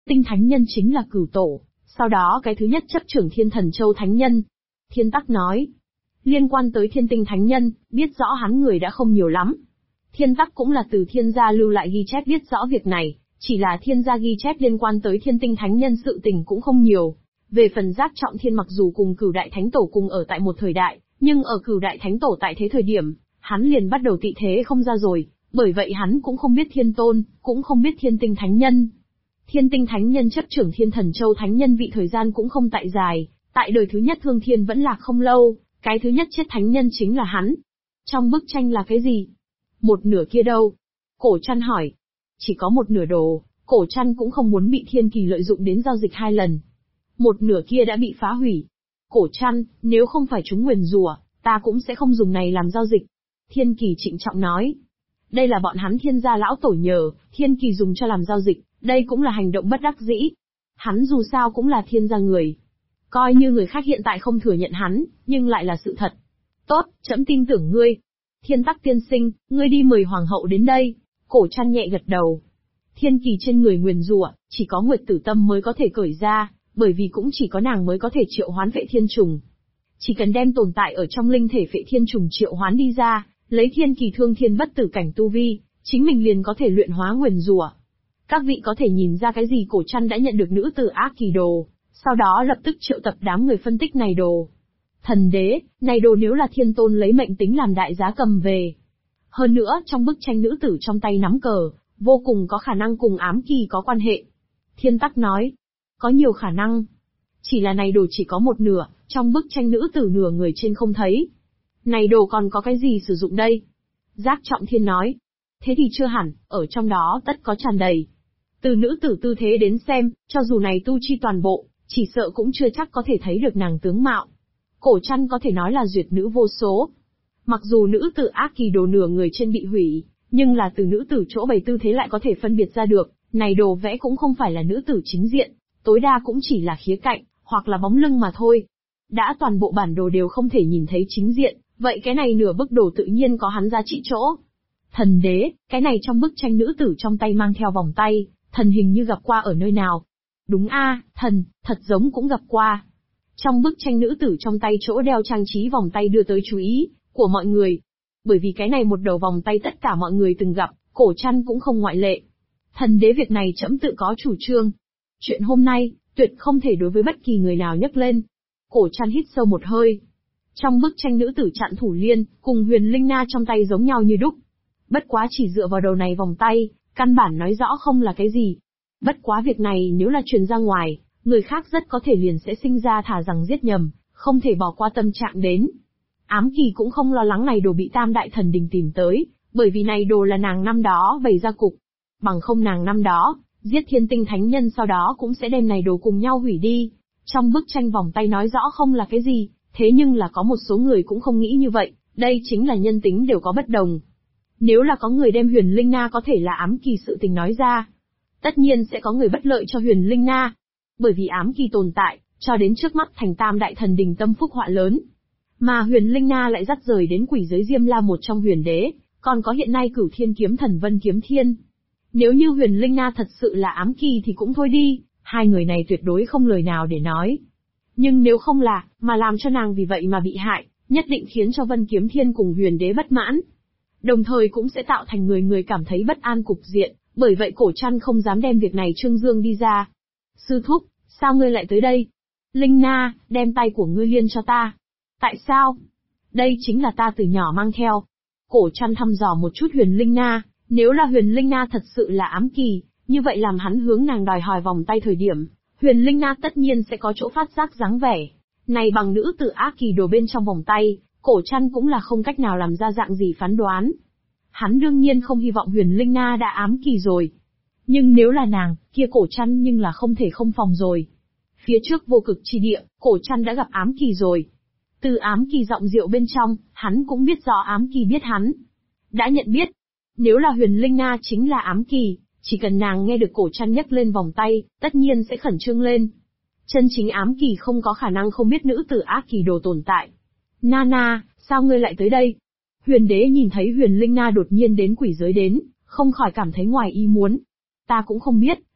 tinh thánh nhân chính là Cửu Tổ, sau đó cái thứ nhất chấp trưởng Thiên Thần Châu thánh nhân. Thiên Tắc nói, liên quan tới Thiên Tinh thánh nhân, biết rõ hắn người đã không nhiều lắm. Thiên Tắc cũng là từ Thiên gia lưu lại ghi chép biết rõ việc này, chỉ là Thiên gia ghi chép liên quan tới Thiên Tinh thánh nhân sự tình cũng không nhiều. Về phần Giác Trọng Thiên mặc dù cùng Cửu Đại Thánh Tổ cùng ở tại một thời đại, nhưng ở Cửu Đại Thánh Tổ tại thế thời điểm, hắn liền bắt đầu tị thế không ra rồi, bởi vậy hắn cũng không biết Thiên Tôn, cũng không biết Thiên Tinh thánh nhân. Thiên Tinh thánh nhân chấp trưởng Thiên Thần Châu thánh nhân vị thời gian cũng không tại dài, tại đời thứ nhất Thương Thiên vẫn lạc không lâu, cái thứ nhất chết thánh nhân chính là hắn. Trong bức tranh là cái gì? Một nửa kia đâu? Cổ Trăn hỏi. Chỉ có một nửa đồ, Cổ Trăn cũng không muốn bị Thiên Kỳ lợi dụng đến giao dịch 2 lần. Một nửa kia đã bị phá hủy. Cổ Trăn, nếu không phải chúng nguyền rủa, ta cũng sẽ không dùng này làm giao dịch. Thiên Kỳ trịnh trọng nói. Đây là bọn hắn Thiên gia lão tổ nhờ, Thiên Kỳ dùng cho làm giao dịch, đây cũng là hành động bất đắc dĩ. Hắn dù sao cũng là Thiên gia người. Coi như người khác hiện tại không thừa nhận hắn, nhưng lại là sự thật. Tốt, trẫm tin tưởng ngươi. Thiên Tắc tiên sinh, ngươi đi mời hoàng hậu đến đây. Cổ Trăn nhẹ gật đầu. Thiên Kỳ trên người nguyền rủa, chỉ có Nguyệt Tử Tâm mới có thể cởi ra, bởi vì cũng chỉ có nàng mới có thể triệu hoán Phệ Thiên Trùng. Chỉ cần đem tồn tại ở trong linh thể Phệ Thiên Trùng triệu hoán đi ra, lấy Thiên Kỳ thương thiên bất tử cảnh tu vi, chính mình liền có thể luyện hóa nguyền rủa. Các vị có thể nhìn ra cái gì Cổ Trăn đã nhận được nữ tử Ác Kỳ đồ, sau đó lập tức triệu tập đám người phân tích này đồ. Thần đế, này đồ nếu là Thiên Tôn lấy mệnh tính làm đại giá cầm về. Hơn nữa, trong bức tranh nữ tử trong tay nắm cờ, vô cùng có khả năng cùng ám kỳ có quan hệ. Thiên Tắc nói, có nhiều khả năng. Chỉ là này đồ chỉ có một nửa, trong bức tranh nữ tử nửa người trên không thấy. Này đồ còn có cái gì sử dụng đây? Giác Trọng Thiên nói, thế thì chưa hẳn, ở trong đó tất có tràn đầy. Từ nữ tử tư thế đến xem, cho dù này tu chi toàn bộ, chỉ sợ cũng chưa chắc có thể thấy được nàng tướng mạo. Cổ Trăn có thể nói là duyệt nữ vô số. Mặc dù nữ tử Ác Kỳ đồ nửa người trên bị hủy, nhưng là từ nữ tử chỗ bày tư thế lại có thể phân biệt ra được, này đồ vẽ cũng không phải là nữ tử chính diện, tối đa cũng chỉ là khía cạnh, hoặc là bóng lưng mà thôi. Đã toàn bộ bản đồ đều không thể nhìn thấy chính diện, vậy cái này nửa bức đồ tự nhiên có hắn giá trị chỗ. Thần đế, cái này trong bức tranh nữ tử trong tay mang theo vòng tay, thần hình như gặp qua ở nơi nào. Đúng a, thần, thật giống cũng gặp qua. Trong bức tranh nữ tử trong tay chỗ đeo trang trí vòng tay đưa tới chú ý của mọi người. Bởi vì cái này một đầu vòng tay tất cả mọi người từng gặp, Cổ Trăn cũng không ngoại lệ. Thần đế việc này trẫm tự có chủ trương. Chuyện hôm nay, tuyệt không thể đối với bất kỳ người nào nhắc lên. Cổ Trăn hít sâu một hơi. Trong bức tranh nữ tử Trạm Thủ Liên, cùng Huyền Linh Na trong tay giống nhau như đúc. Bất quá chỉ dựa vào đầu này vòng tay, căn bản nói rõ không là cái gì. Bất quá việc này nếu là truyền ra ngoài, người khác rất có thể liền sẽ sinh ra thả rằng giết nhầm, không thể bỏ qua tâm trạng đến. Ám Kỳ cũng không lo lắng này đồ bị Tam Đại Thần Đình tìm tới, bởi vì này đồ là nàng năm đó bày ra cục. Bằng không nàng năm đó, giết Thiên Tinh thánh nhân sau đó cũng sẽ đem này đồ cùng nhau hủy đi. Trong bức tranh vòng tay nói rõ không là cái gì, thế nhưng là có một số người cũng không nghĩ như vậy, đây chính là nhân tính đều có bất đồng. Nếu là có người đem Huyền Linh Na có thể là Ám Kỳ sự tình nói ra, tất nhiên sẽ có người bất lợi cho Huyền Linh Na. Bởi vì Ám Kỳ tồn tại, cho đến trước mắt thành Tam Đại Thần Đình tâm phúc họa lớn. Mà Huyền Linh Na lại dắt rời đến quỷ giới Diêm La một trong huyền đế, còn có hiện nay Cửu Thiên kiếm thần Vân Kiếm Thiên. Nếu như Huyền Linh Na thật sự là Ám Kỳ thì cũng thôi đi, hai người này tuyệt đối không lời nào để nói. Nhưng nếu không là, mà làm cho nàng vì vậy mà bị hại, nhất định khiến cho Vân Kiếm Thiên cùng huyền đế bất mãn. Đồng thời cũng sẽ tạo thành người người cảm thấy bất an cục diện, bởi vậy Cổ Trăn không dám đem việc này trương dương đi ra. Sư thúc, sao ngươi lại tới đây? Linh Na, đem tay của ngươi liên cho ta. Tại sao? Đây chính là ta từ nhỏ mang theo. Cổ Trăn thăm dò một chút Huyền Linh Na, nếu là Huyền Linh Na thật sự là Ám Kỳ, như vậy làm hắn hướng nàng đòi hỏi vòng tay thời điểm, Huyền Linh Na tất nhiên sẽ có chỗ phát giác dáng vẻ. Này bằng nữ tử Ác Kỳ đồ bên trong vòng tay, Cổ Trăn cũng là không cách nào làm ra dạng gì phán đoán. Hắn đương nhiên không hy vọng Huyền Linh Na đã Ám Kỳ rồi. Nhưng nếu là nàng, kia Cổ Trăn nhưng là không thể không phòng rồi. Phía trước Vô Cực chi địa, Cổ Trăn đã gặp Ám Kỳ rồi. Từ Ám Kỳ giọng điệu bên trong, hắn cũng biết rõ Ám Kỳ biết hắn. Đã nhận biết, nếu là Huyền Linh Na chính là Ám Kỳ, chỉ cần nàng nghe được Cổ Trăn nhắc lên vòng tay, tất nhiên sẽ khẩn trương lên. Chân chính Ám Kỳ không có khả năng không biết nữ tử Ác Kỳ đồ tồn tại. Nana, sao ngươi lại tới đây? Huyền đế nhìn thấy Huyền Linh Na đột nhiên đến quỷ giới đến, không khỏi cảm thấy ngoài ý muốn. Ta cũng không biết,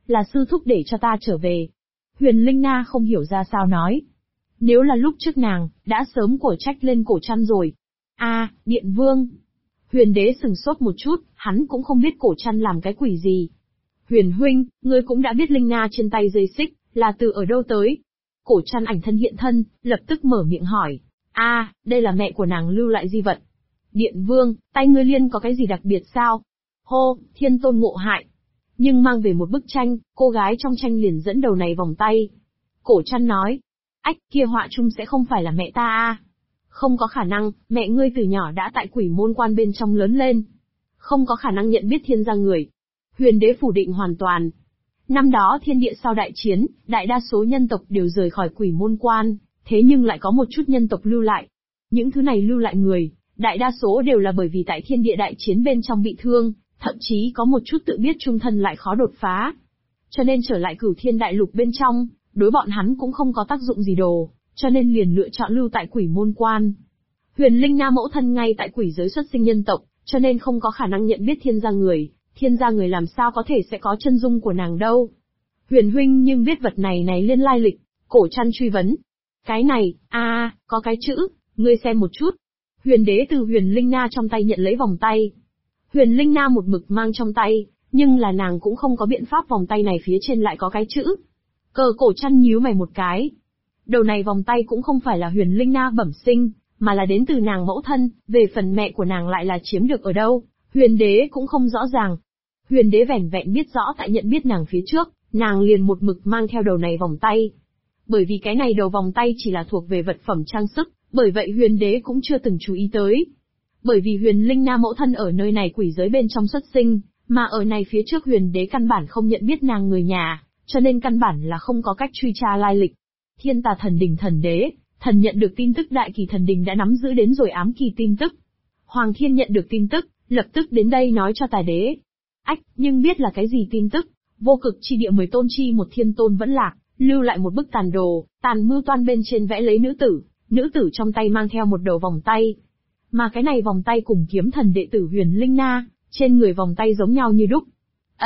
Là sư thúc để cho ta trở về. Huyền Linh Na không hiểu ra sao nói. Nếu là lúc trước nàng, đã sớm cổ trách lên Cổ Trăn rồi. Điện Vương. Huyền Đế sừng sốt một chút, hắn cũng không biết Cổ Trăn làm cái quỷ gì. Huyền huynh, ngươi cũng đã biết Linh Na trên tay dây xích, là từ ở đâu tới? Cổ Trăn ảnh thân hiện thân, lập tức mở miệng hỏi. Đây là mẹ của nàng lưu lại di vật. Điện Vương, tay ngươi liên có cái gì đặc biệt sao? Hô, thiên tôn ngộ hại. Nhưng mang về một bức tranh, cô gái trong tranh liền dẫn đầu này vòng tay. Cổ Trăn nói. Kia họa chung sẽ không phải là mẹ ta. Không có khả năng, mẹ ngươi từ nhỏ đã tại Quỷ Môn Quan bên trong lớn lên. Không có khả năng nhận biết thiên gia người. Huyền Đế phủ định hoàn toàn. Năm đó thiên địa sau đại chiến, đại đa số nhân tộc đều rời khỏi Quỷ Môn Quan, thế nhưng lại có một chút nhân tộc lưu lại. Những thứ này lưu lại người, đại đa số đều là bởi vì tại thiên địa đại chiến bên trong bị thương, thậm chí có một chút tự biết trung thân lại khó đột phá. Cho nên trở lại Cửu Thiên Đại Lục bên trong, đối bọn hắn cũng không có tác dụng gì đồ, cho nên liền lựa chọn lưu tại Quỷ Môn Quan. Huyền Linh Na mẫu thân ngay tại quỷ giới xuất sinh nhân tộc, cho nên không có khả năng nhận biết thiên gia người làm sao có thể sẽ có chân dung của nàng đâu. Huyền huynh nhưng biết vật này liên lai lịch, Cổ Trăn truy vấn. Cái này, có cái chữ, ngươi xem một chút. Huyền Đế từ Huyền Linh Na trong tay nhận lấy vòng tay. Huyền Linh Na một mực mang trong tay, nhưng là nàng cũng không có biện pháp vòng tay này phía trên lại có cái chữ. Cổ Trăn nhíu mày một cái. Đầu này vòng tay cũng không phải là Huyền Linh Na bẩm sinh, mà là đến từ nàng mẫu thân, về phần mẹ của nàng lại là chiếm được ở đâu, Huyền Đế cũng không rõ ràng. Huyền Đế vẻn vẹn biết rõ tại nhận biết nàng phía trước, nàng liền một mực mang theo đầu này vòng tay. Bởi vì cái này đầu vòng tay chỉ là thuộc về vật phẩm trang sức, bởi vậy Huyền Đế cũng chưa từng chú ý tới. Bởi vì Huyền Linh Na mẫu thân ở nơi này quỷ giới bên trong xuất sinh, mà ở này phía trước Huyền Đế căn bản không nhận biết nàng người nhà, cho nên căn bản là không có cách truy tra lai lịch. Thiên Tà Thần Đình thần đế, thần nhận được tin tức Đại Kỳ Thần Đình đã nắm giữ đến rồi ám kỳ tin tức. Hoàng Thiên nhận được tin tức, lập tức đến đây nói cho Tà đế. Nhưng biết là cái gì tin tức? Vô Cực Chi Địa 10 tôn chi một thiên tôn vẫn lạc, lưu lại một bức tàn đồ, tàn mưu toan bên trên vẽ lấy nữ tử trong tay mang theo một đầu vòng tay. Mà cái này vòng tay cùng kiếm thần đệ tử Huyền Linh Na, trên người vòng tay giống nhau như đúc.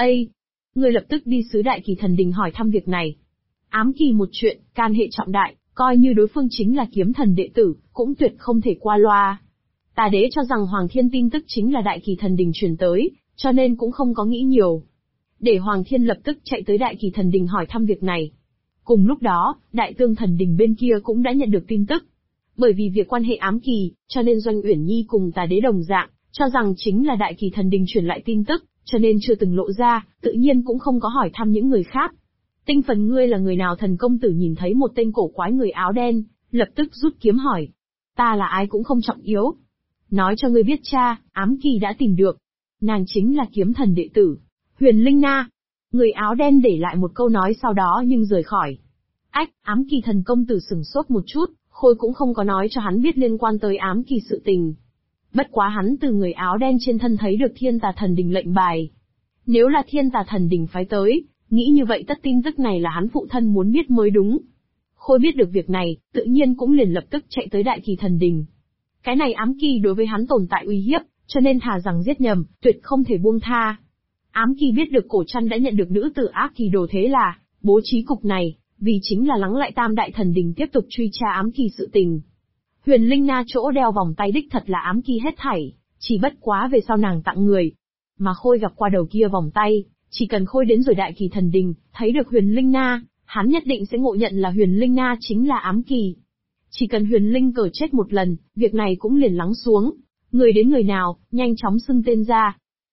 Người lập tức đi xứ Đại Kỳ Thần Đình hỏi thăm việc này. Ám kỳ một chuyện, can hệ trọng đại, coi như đối phương chính là kiếm thần đệ tử, cũng tuyệt không thể qua loa. Tà đế cho rằng Hoàng Thiên tin tức chính là Đại Kỳ Thần Đình truyền tới, cho nên cũng không có nghĩ nhiều. Để Hoàng Thiên lập tức chạy tới Đại Kỳ Thần Đình hỏi thăm việc này. Cùng lúc đó, Đại Tương Thần Đình bên kia cũng đã nhận được tin tức. Bởi vì việc quan hệ ám kỳ, cho nên Doanh Uyển Nhi cùng Tà đế đồng dạng, cho rằng chính là Đại Kỳ Thần Đình truyền lại tin tức, cho nên chưa từng lộ ra, tự nhiên cũng không có hỏi thăm những người khác. Tinh Phần ngươi là người nào? Thần công tử nhìn thấy một tên cổ quái người áo đen, lập tức rút kiếm hỏi. Ta là ai cũng không trọng yếu. Nói cho ngươi biết cha, ám kỳ đã tìm được. Nàng chính là kiếm thần đệ tử, Huyền Linh Na. Người áo đen để lại một câu nói sau đó nhưng rời khỏi. Ám kỳ thần công tử sửng sốt một chút, Khôi cũng không có nói cho hắn biết liên quan tới ám kỳ sự tình. Bất quá hắn từ người áo đen trên thân thấy được Thiên Tà Thần Đình lệnh bài. Nếu là Thiên Tà Thần Đình phái tới, nghĩ như vậy tất tin tức này là hắn phụ thân muốn biết mới đúng. Khôi biết được việc này, tự nhiên cũng liền lập tức chạy tới Đại Kỳ Thần Đình. Cái này ám kỳ đối với hắn tồn tại uy hiếp, cho nên thà rằng giết nhầm, tuyệt không thể buông tha. Ám kỳ biết được Cổ Trăn đã nhận được nữ tử ác kỳ đồ, thế là bố trí cục này, vì chính là lắng lại Tam Đại Thần Đình tiếp tục truy tra ám kỳ sự tình. Huyền Linh Na chỗ đeo vòng tay đích thật là ám kỳ hết thảy, chỉ bất quá về sau nàng tặng người. Mà Khôi gặp qua đầu kia vòng tay, chỉ cần Khôi đến rồi Đại Kỳ Thần Đình, thấy được Huyền Linh Na, hắn nhất định sẽ ngộ nhận là Huyền Linh Na chính là ám kỳ. Chỉ cần Huyền Linh cờ chết một lần, việc này cũng liền lắng xuống. Người đến người nào, nhanh chóng xưng tên ra.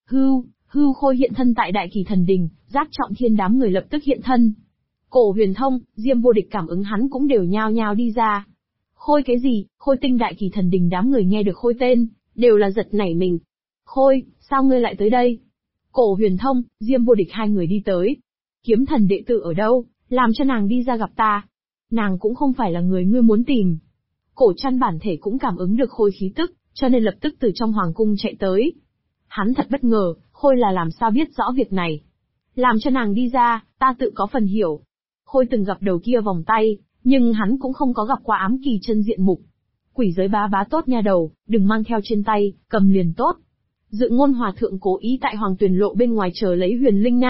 Hưu Khôi hiện thân tại Đại Kỳ Thần Đình, Giác Trọng Thiên đám người lập tức hiện thân. Cổ Huyền Thông, Diêm Vô Địch cảm ứng hắn cũng đều nhao nhao đi ra. Khôi cái gì? Khôi tinh Đại Kỳ Thần Đình đám người nghe được Khôi tên, đều là giật nảy mình. Khôi, sao ngươi lại tới đây? Cổ Huyền Thông, Diêm Vô Địch hai người đi tới. Kiếm thần đệ tử ở đâu, làm cho nàng đi ra gặp ta. Nàng cũng không phải là người ngươi muốn tìm. Cổ Trăn bản thể cũng cảm ứng được Khôi khí tức, cho nên lập tức từ trong hoàng cung chạy tới. Hắn thật bất ngờ, Khôi là làm sao biết rõ việc này. Làm cho nàng đi ra, ta tự có phần hiểu. Khôi từng gặp đầu kia vòng tay, nhưng hắn cũng không có gặp qua ám kỳ chân diện mục. Quỷ giới bá bá tốt nha đầu, đừng mang theo trên tay, cầm liền tốt. Dự Ngôn hòa thượng cố ý tại Hoàng Tuyền Lộ bên ngoài chờ lấy Huyền Linh Na,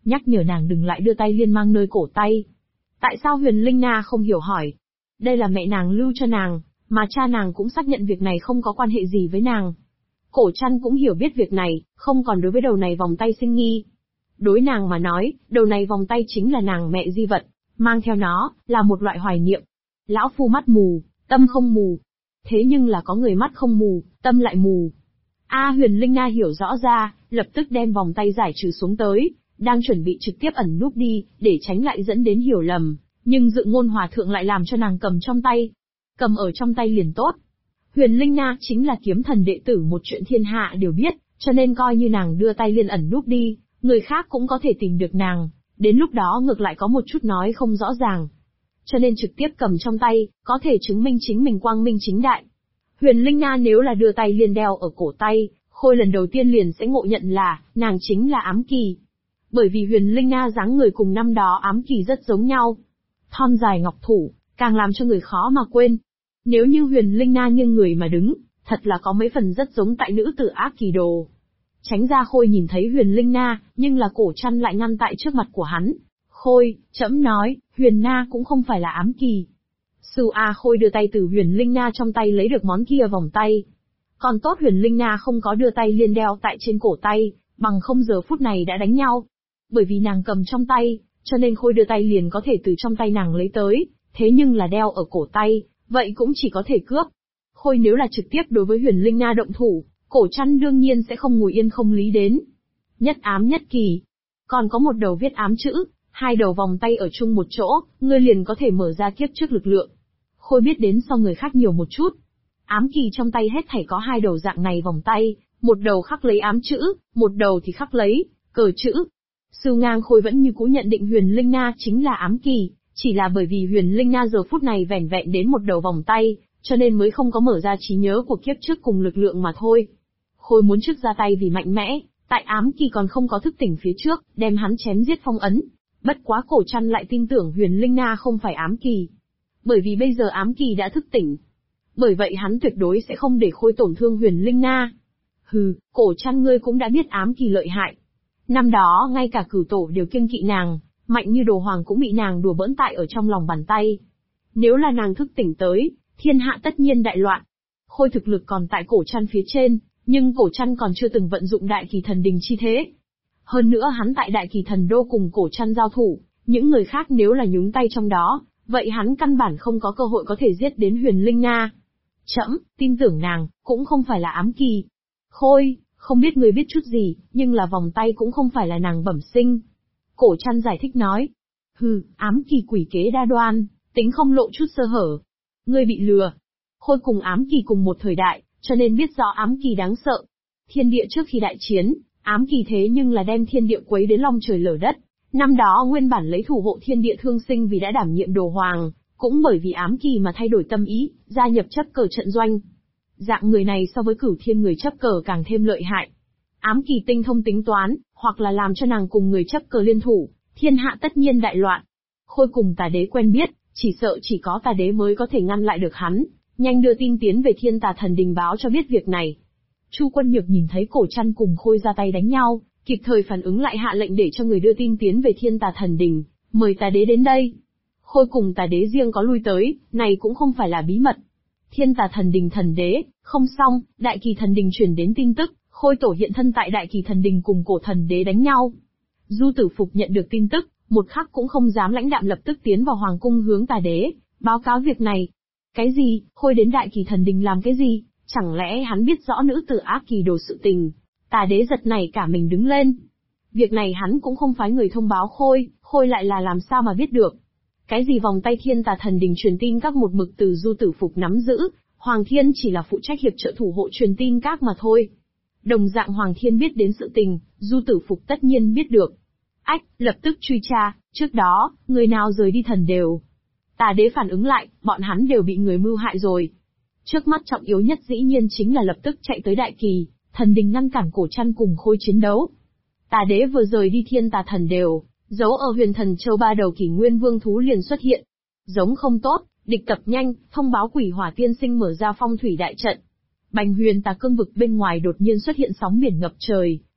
nhắc nhở nàng đừng lại đưa tay liên mang nơi cổ tay. Tại sao Huyền Linh Na không hiểu hỏi? Đây là mẹ nàng lưu cho nàng, mà cha nàng cũng xác nhận việc này không có quan hệ gì với nàng. Cổ Trăn cũng hiểu biết việc này, không còn đối với đầu này vòng tay sinh nghi. Đối nàng mà nói, đầu này vòng tay chính là nàng mẹ di vật, mang theo nó, là một loại hoài niệm. Lão phu mắt mù, tâm không mù. Thế nhưng là có người mắt không mù, tâm lại mù. Huyền Linh Na hiểu rõ ra, lập tức đem vòng tay giải trừ xuống tới, đang chuẩn bị trực tiếp ẩn núp đi, để tránh lại dẫn đến hiểu lầm, nhưng Dự Ngôn Hòa Thượng lại làm cho nàng cầm trong tay. Cầm ở trong tay liền tốt. Huyền Linh Na chính là kiếm thần đệ tử một chuyện thiên hạ đều biết, cho nên coi như nàng đưa tay liên ẩn núp đi, người khác cũng có thể tìm được nàng, đến lúc đó ngược lại có một chút nói không rõ ràng. Cho nên trực tiếp cầm trong tay, có thể chứng minh chính mình quang minh chính đại. Huyền Linh Na nếu là đưa tay liên đeo ở cổ tay, Khôi lần đầu tiên liền sẽ ngộ nhận là, nàng chính là Ám Kỳ. Bởi vì Huyền Linh Na dáng người cùng năm đó Ám Kỳ rất giống nhau. Thon dài ngọc thủ, càng làm cho người khó mà quên. Nếu như Huyền Linh Na nghiêng người mà đứng, thật là có mấy phần rất giống tại nữ tử Ác Kỳ Đồ. Tránh ra Khôi nhìn thấy Huyền Linh Na, nhưng là Cổ Trăn lại ngăn tại trước mặt của hắn. Khôi, trẫm nói, Huyền Na cũng không phải là Ám Kỳ. Sư Khôi đưa tay từ Huyền Linh Na trong tay lấy được món kia vòng tay. Còn tốt Huyền Linh Na không có đưa tay liên đeo tại trên cổ tay, bằng không giờ phút này đã đánh nhau. Bởi vì nàng cầm trong tay, cho nên Khôi đưa tay liền có thể từ trong tay nàng lấy tới, thế nhưng là đeo ở cổ tay, vậy cũng chỉ có thể cướp. Khôi nếu là trực tiếp đối với Huyền Linh Na động thủ, Cổ Trăn đương nhiên sẽ không ngồi yên không lý đến. Nhất ám nhất kỳ. Còn có một đầu viết ám chữ, hai đầu vòng tay ở chung một chỗ, ngươi liền có thể mở ra kiếp trước lực lượng. Khôi biết đến so người khác nhiều một chút. Ám kỳ trong tay hết thảy có hai đầu dạng này vòng tay, một đầu khắc lấy ám chữ, một đầu thì khắc lấy cờ chữ. Sư Ngang Khôi vẫn như cũ nhận định Huyền Linh Na chính là ám kỳ, chỉ là bởi vì Huyền Linh Na giờ phút này vẻn vẹn đến một đầu vòng tay, cho nên mới không có mở ra trí nhớ của kiếp trước cùng lực lượng mà thôi. Khôi muốn trước ra tay vì mạnh mẽ, tại ám kỳ còn không có thức tỉnh phía trước, đem hắn chém giết phong ấn. Bất quá Cổ Trăn lại tin tưởng Huyền Linh Na không phải ám kỳ. Bởi vì bây giờ ám kỳ đã thức tỉnh. Bởi vậy hắn tuyệt đối sẽ không để Khôi tổn thương Huyền Linh Na. Hừ, Cổ Trăn ngươi cũng đã biết ám kỳ lợi hại. Năm đó ngay cả Cửu Tổ đều kiêng kỵ nàng, mạnh như Đồ Hoàng cũng bị nàng đùa bỡn tại ở trong lòng bàn tay. Nếu là nàng thức tỉnh tới, thiên hạ tất nhiên đại loạn. Khôi thực lực còn tại Cổ Trăn phía trên, nhưng Cổ Trăn còn chưa từng vận dụng Đại Kỳ Thần Đình chi thế. Hơn nữa hắn tại Đại Kỳ Thần Đô cùng Cổ Trăn giao thủ, những người khác nếu là nhúng tay trong đó, vậy hắn căn bản không có cơ hội có thể giết đến Huyền Linh Na. Trẫm tin tưởng nàng, cũng không phải là ám kỳ. Khôi, không biết người biết chút gì, nhưng là vòng tay cũng không phải là nàng bẩm sinh. Cổ Trăn giải thích nói. Hừ, ám kỳ quỷ kế đa đoan, tính không lộ chút sơ hở. Ngươi bị lừa. Khôi cùng ám kỳ cùng một thời đại, cho nên biết rõ ám kỳ đáng sợ. Thiên địa trước khi đại chiến, ám kỳ thế nhưng là đem thiên địa quấy đến long trời lở đất. Năm đó nguyên bản lấy thủ hộ thiên địa thương sinh vì đã đảm nhiệm Đồ Hoàng, cũng bởi vì ám kỳ mà thay đổi tâm ý, gia nhập chấp cờ trận doanh. Dạng người này so với Cửu Thiên người chấp cờ càng thêm lợi hại. Ám kỳ tinh thông tính toán, hoặc là làm cho nàng cùng người chấp cờ liên thủ, thiên hạ tất nhiên đại loạn. Khôi cùng Tà Đế quen biết, chỉ sợ chỉ có Tà Đế mới có thể ngăn lại được hắn, nhanh đưa tin tiến về Thiên Tà Thần Đình báo cho biết việc này. Chu Quân Nhược nhìn thấy Cổ Trăn cùng Khôi ra tay đánh nhau, kịp thời phản ứng lại hạ lệnh để cho người đưa tin tiến về Thiên Tà Thần Đình, mời Tà Đế đến đây. Khôi cùng Tà Đế riêng có lui tới, này cũng không phải là bí mật. Thiên Tà Thần Đình thần đế, không xong, Đại Kỳ Thần Đình truyền đến tin tức, Khôi tổ hiện thân tại Đại Kỳ Thần Đình cùng Cổ Thần Đế đánh nhau. Du Tử Phục nhận được tin tức, một khắc cũng không dám lãnh đạm lập tức tiến vào Hoàng cung hướng Tà Đế, báo cáo việc này. Cái gì, Khôi đến Đại Kỳ Thần Đình làm cái gì, chẳng lẽ hắn biết rõ nữ tử Ác Kỳ Đồ sự tình? Tà Đế giật nảy cả mình đứng lên. Việc này hắn cũng không phái người thông báo Khôi, Khôi lại là làm sao mà biết được. Cái gì vòng tay Thiên Tà Thần Đình truyền tin các một mực từ Du Tử Phục nắm giữ, Hoàng Thiên chỉ là phụ trách hiệp trợ thủ hộ truyền tin các mà thôi. Đồng dạng Hoàng Thiên biết đến sự tình, Du Tử Phục tất nhiên biết được. Ách, lập tức truy tra, trước đó, người nào rời đi thần đều. Tà Đế phản ứng lại, bọn hắn đều bị người mưu hại rồi. Trước mắt trọng yếu nhất dĩ nhiên chính là lập tức chạy tới Đại Kỳ Thần Đình ngăn cản Cổ Trăn cùng Khôi chiến đấu. Tà Đế vừa rời đi Thiên Tà Thần đều, dấu ở Huyền Thần Châu ba đầu Kỷ Nguyên Vương thú liền xuất hiện. Giống không tốt, địch tập nhanh, thông báo Quỷ Hỏa Tiên Sinh mở ra phong thủy đại trận. Bành Huyền Tà cương vực bên ngoài đột nhiên xuất hiện sóng biển ngập trời,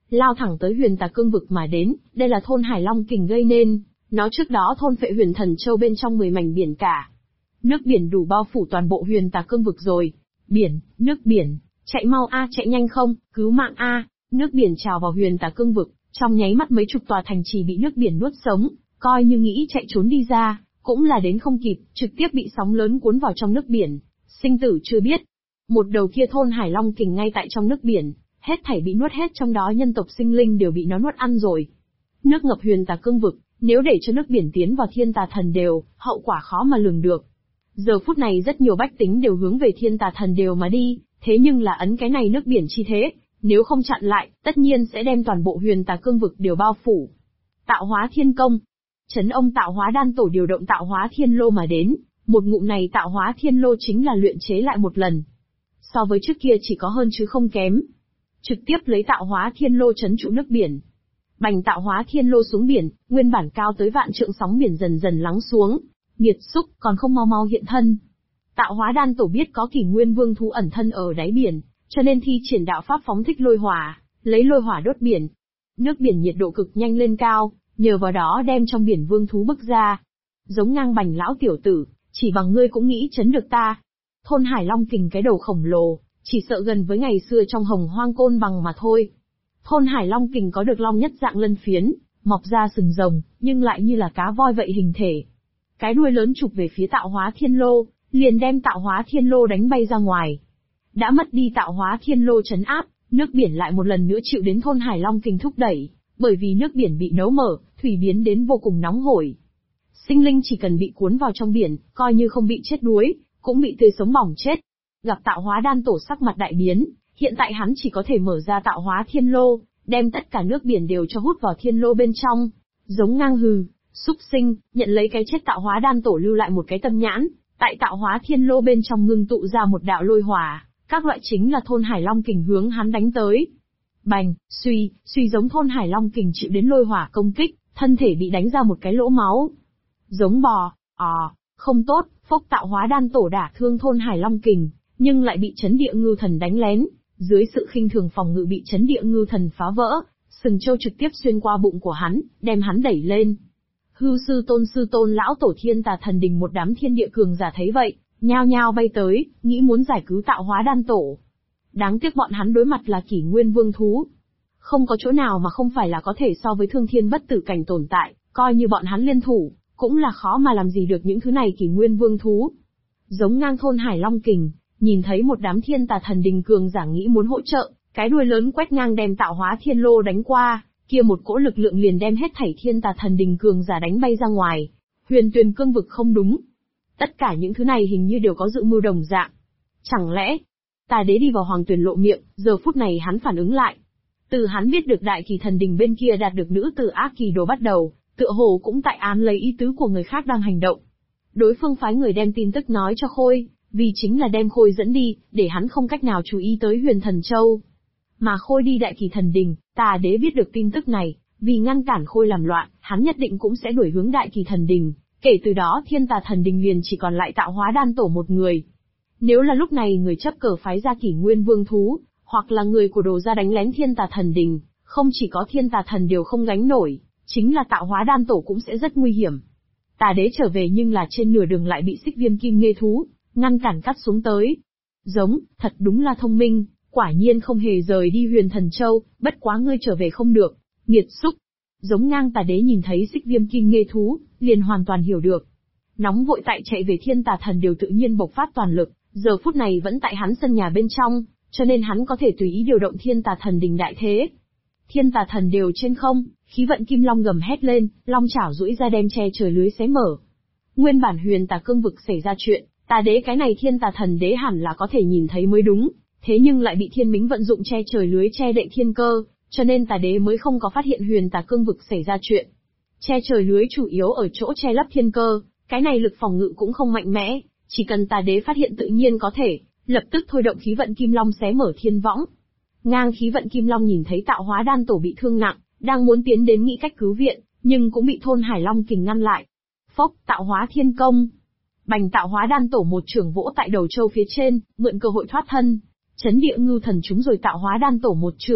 lao thẳng tới Huyền Tà Cương vực mà đến. Đây là thôn Hải Long Kình gây nên, nó trước đó thôn phệ Huyền Thần Châu bên trong 10 mảnh biển cả. Nước biển đủ bao phủ toàn bộ Huyền Tà Cương vực rồi. Biển, nước biển, chạy mau a, chạy nhanh không, cứu mạng a. Nước biển trào vào Huyền Tà Cương vực, trong nháy mắt mấy chục tòa thành trì bị nước biển nuốt sống, coi như nghĩ chạy trốn đi ra, cũng là đến không kịp, trực tiếp bị sóng lớn cuốn vào trong nước biển, sinh tử chưa biết. Một đầu kia thôn Hải Long Kình ngay tại trong nước biển, hết thảy bị nuốt hết, trong đó nhân tộc sinh linh đều bị nó nuốt ăn rồi. Nước ngập Huyền Tà Cương vực, nếu để cho nước biển tiến vào Thiên Tà Thần Đều, hậu quả khó mà lường được. Giờ phút này rất nhiều bách tính đều hướng về Thiên Tà Thần Đều mà đi, thế nhưng là ấn cái này nước biển chi thế, nếu không chặn lại, tất nhiên sẽ đem toàn bộ Huyền Tà Cương vực đều bao phủ. Tạo hóa thiên công. Trấn ông Tạo Hóa Đan Tổ điều động Tạo Hóa Thiên Lô mà đến, một ngụm này Tạo Hóa Thiên Lô chính là luyện chế lại một lần. So với trước kia chỉ có hơn chứ không kém. Trực tiếp lấy Tạo Hóa Thiên Lô trấn trụ nước biển. Bành Tạo Hóa Thiên Lô xuống biển, nguyên bản cao tới vạn trượng sóng biển dần dần lắng xuống. Nghiệt xúc, còn không mau mau hiện thân. Tạo Hóa Đan Tổ biết có Kỷ Nguyên Vương thú ẩn thân ở đáy biển, cho nên thi triển đạo pháp phóng thích lôi hỏa, lấy lôi hỏa đốt biển. Nước biển nhiệt độ cực nhanh lên cao, nhờ vào đó đem trong biển vương thú bức ra. Giống ngang Bành lão tiểu tử, chỉ bằng ngươi cũng nghĩ chấn được ta. Thôn Hải Long Kình cái đầu khổng lồ, chỉ sợ gần với ngày xưa trong Hồng Hoang Côn Bằng mà thôi. Thôn Hải Long Kình có được long nhất dạng lân phiến, mọc ra sừng rồng, nhưng lại như là cá voi vậy hình thể. Cái đuôi lớn chụp về phía Tạo Hóa Thiên Lô, liền đem Tạo Hóa Thiên Lô đánh bay ra ngoài. Đã mất đi Tạo Hóa Thiên Lô trấn áp, nước biển lại một lần nữa chịu đến thôn Hải Long Kình thúc đẩy, bởi vì nước biển bị nấu mở, thủy biến đến vô cùng nóng hổi. Sinh linh chỉ cần bị cuốn vào trong biển, coi như không bị chết đuối, cũng bị tươi sống bỏng chết. Gặp Tạo Hóa Đan Tổ sắc mặt đại biến, hiện tại hắn chỉ có thể mở ra Tạo Hóa Thiên Lô, đem tất cả nước biển đều cho hút vào Thiên Lô bên trong. Giống ngang hừ, xúc sinh, nhận lấy cái chết. Tạo Hóa Đan Tổ lưu lại một cái tâm nhãn, tại Tạo Hóa Thiên Lô bên trong ngưng tụ ra một đạo lôi hỏa, các loại chính là thôn Hải Long Kình hướng hắn đánh tới. Bành, suy, giống thôn Hải Long Kình chịu đến lôi hỏa công kích, thân thể bị đánh ra một cái lỗ máu. Giống bò, không tốt, phốc. Tạo Hóa Đan Tổ đả thương thôn Hải Long Kình, nhưng lại bị Chấn Địa Ngư Thần đánh lén, dưới sự khinh thường phòng ngự bị Chấn Địa Ngư Thần phá vỡ, sừng trâu trực tiếp xuyên qua bụng của hắn, đem hắn đẩy lên. Hư sư tôn lão tổ Thiên Tà Thần Đình một đám thiên địa cường giả thấy vậy, nhao nhao bay tới, nghĩ muốn giải cứu Tạo Hóa Đan Tổ. Đáng tiếc bọn hắn đối mặt là Kỷ Nguyên Vương thú. Không có chỗ nào mà không phải là có thể so với Thương Thiên Bất Tử Cảnh tồn tại, coi như bọn hắn liên thủ, cũng là khó mà làm gì được những thứ này Kỷ Nguyên Vương thú. Giống ngang thôn Hải Long Kình, nhìn thấy một đám Thiên Tà Thần Đình cường giả nghĩ muốn hỗ trợ, cái đuôi lớn quét ngang đem Tạo Hóa Thiên Lô đánh qua, kia một cỗ lực lượng liền đem hết thảy Thiên Tà Thần Đình cường giả đánh bay ra ngoài. Huyền Tuyền Cương vực không đúng. Tất cả những thứ này hình như đều có dự mưu đồng dạng. Chẳng lẽ, Tà Đế đi vào Hoàng Tuyền lộ miệng, giờ phút này hắn phản ứng lại. Từ hắn biết được Đại Kỳ Thần Đình bên kia đạt được nữ tử Ác Kỳ Đồ bắt đầu, tựa hồ cũng tại án lấy ý tứ của người khác đang hành động. Đối phương phái người đem tin tức nói cho Khôi, vì chính là đem Khôi dẫn đi, để hắn không cách nào chú ý tới Huyền Thần Châu. Mà Khôi đi Đại Kỳ Thần Đình, Tà Đế biết được tin tức này, vì ngăn cản Khôi làm loạn, hắn nhất định cũng sẽ đuổi hướng Đại Kỳ Thần Đình, kể từ đó Thiên Tà Thần Đình liền chỉ còn lại Tạo Hóa Đan Tổ một người. Nếu là lúc này người chấp cờ phái ra Kỷ Nguyên Vương thú, hoặc là người của Đồ ra đánh lén Thiên Tà Thần Đình, không chỉ có Thiên Tà Thần đều không gánh nổi, chính là Tạo Hóa Đan Tổ cũng sẽ rất nguy hiểm. Tà Đế trở về nhưng là trên nửa đường lại bị Xích Viêm Kim Nghê thú ngăn cản cắt xuống tới. Giống, thật đúng là thông minh, quả nhiên không hề rời đi Huyền Thần Châu, bất quá ngươi trở về không được, nghiệt xúc. Giống ngang Tà Đế nhìn thấy Xích Viêm Kim Nghê thú, liền hoàn toàn hiểu được. Nóng vội tại chạy về Thiên Tà Thần đều tự nhiên bộc phát toàn lực, giờ phút này vẫn tại hắn sân nhà bên trong, cho nên hắn có thể tùy ý điều động Thiên Tà Thần Đình đại thế. Thiên Tà Thần đều trên không, khí vận kim long gầm hét lên, long chảo duỗi ra đem che trời lưới xé mở. Nguyên bản Huyền Tà Cương vực xảy ra chuyện, Tà Đế cái này Thiên Tà Thần Đế hẳn là có thể nhìn thấy mới đúng, thế nhưng lại bị Thiên Mính vận dụng che trời lưới che đậy thiên cơ, cho nên Tà Đế mới không có phát hiện Huyền Tà Cương vực xảy ra chuyện. Che trời lưới chủ yếu ở chỗ che lấp thiên cơ, cái này lực phòng ngự cũng không mạnh mẽ, chỉ cần Tà Đế phát hiện tự nhiên có thể, lập tức thôi động khí vận kim long xé mở thiên võng. Ngang khí vận kim long nhìn thấy Tạo Hóa Đan Tổ bị thương nặng, đang muốn tiến đến nghĩ cách cứu viện, nhưng cũng bị thôn Hải Long Kình ngăn lại. Phốc, Tạo Hóa Thiên Công. Bành. Tạo Hóa Đan Tổ một chưởng vỗ tại đầu châu phía trên, mượn cơ hội thoát thân. Chấn Địa Ngư Thần trúng rồi Tạo Hóa Đan Tổ một chưởng,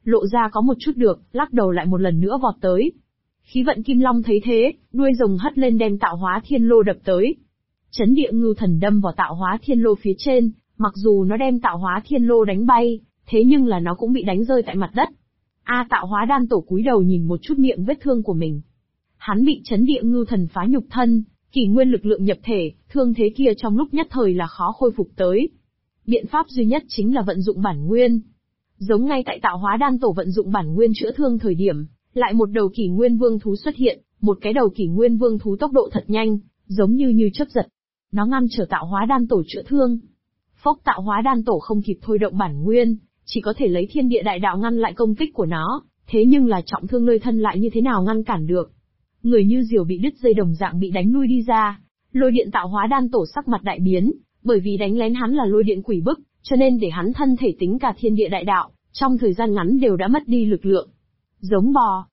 lộ ra có một chút được, lắc đầu lại một lần nữa vọt tới. Khí vận kim long thấy thế, đuôi rồng hất lên đem tạo hóa thiên lô đập tới. Chấn địa ngưu thần đâm vào tạo hóa thiên lô phía trên, mặc dù nó đem tạo hóa thiên lô đánh bay, thế nhưng là nó cũng bị đánh rơi tại mặt đất. Tạo hóa đan tổ cúi đầu nhìn một chút miệng vết thương của mình. Hắn bị chấn địa ngưu thần phá nhục thân, kỷ nguyên lực lượng nhập thể, thương thế kia trong lúc nhất thời là khó khôi phục tới. Biện pháp duy nhất chính là vận dụng bản nguyên. Giống ngay tại tạo hóa đan tổ vận dụng bản nguyên chữa thương thời điểm, lại một đầu kỷ nguyên vương thú xuất hiện, một cái đầu kỷ nguyên vương thú tốc độ thật nhanh, giống như chớp giật. Nó ngăn trở tạo hóa đan tổ chữa thương. Phốc, tạo hóa đan tổ không kịp thôi động bản nguyên, chỉ có thể lấy thiên địa đại đạo ngăn lại công kích của nó, thế nhưng là trọng thương nơi thân lại như thế nào ngăn cản được. Người như diều bị đứt dây đồng dạng bị đánh lui đi ra. Lôi điện tạo hóa đan tổ sắc mặt đại biến, bởi vì đánh lén hắn là lôi điện quỷ bức, cho nên để hắn thân thể tính cả thiên địa đại đạo, trong thời gian ngắn đều đã mất đi lực lượng. Giống bò,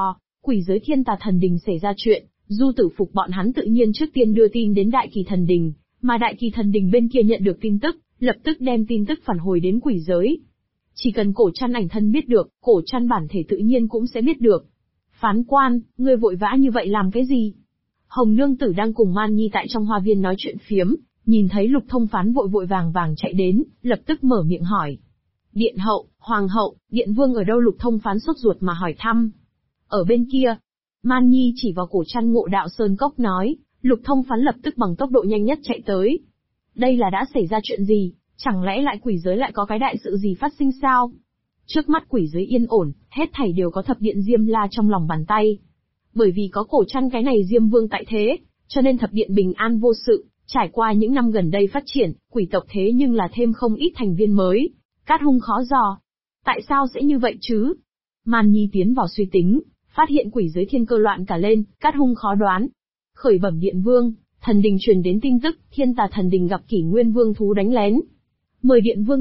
quỷ giới thiên tà thần đình xảy ra chuyện, Du Tử Phục bọn hắn tự nhiên trước tiên đưa tin đến Đại Kỳ thần đình, mà Đại Kỳ thần đình bên kia nhận được tin tức, lập tức đem tin tức phản hồi đến quỷ giới. Chỉ cần cổ chăn ảnh thân biết được, cổ chăn bản thể tự nhiên cũng sẽ biết được. Phán quan, ngươi vội vã như vậy làm cái gì? Hồng Nương Tử đang cùng Man Nhi tại trong hoa viên nói chuyện phiếm, nhìn thấy Lục Thông Phán vội vội vàng vàng chạy đến, lập tức mở miệng hỏi. Điện hậu, hoàng hậu, điện vương ở đâu? Lục Thông Phán sốt ruột mà hỏi thăm. Ở bên kia, Man Nhi chỉ vào cổ chăn Ngộ Đạo Sơn Cốc nói, Lục Thông Phán lập tức bằng tốc độ nhanh nhất chạy tới. Đây là đã xảy ra chuyện gì? Chẳng lẽ lại quỷ giới lại có cái đại sự gì phát sinh sao? Trước mắt quỷ giới yên ổn, hết thảy đều có thập điện Diêm La trong lòng bàn tay. Bởi vì có cổ chăn cái này Diêm Vương tại thế, cho nên thập điện bình an vô sự, trải qua những năm gần đây phát triển, quỷ tộc thế nhưng là thêm không ít thành viên mới. Cát Hung khó dò. Tại sao sẽ như vậy chứ? Man Nhi tiến vào suy tính, phát hiện quỷ giới thiên cơ loạn cả lên, Cát Hung khó đoán. Khởi bẩm điện vương, thần đình truyền đến tin tức, thiên tà thần đình gặp kỷ nguyên vương thú đánh lén. Mời điện vương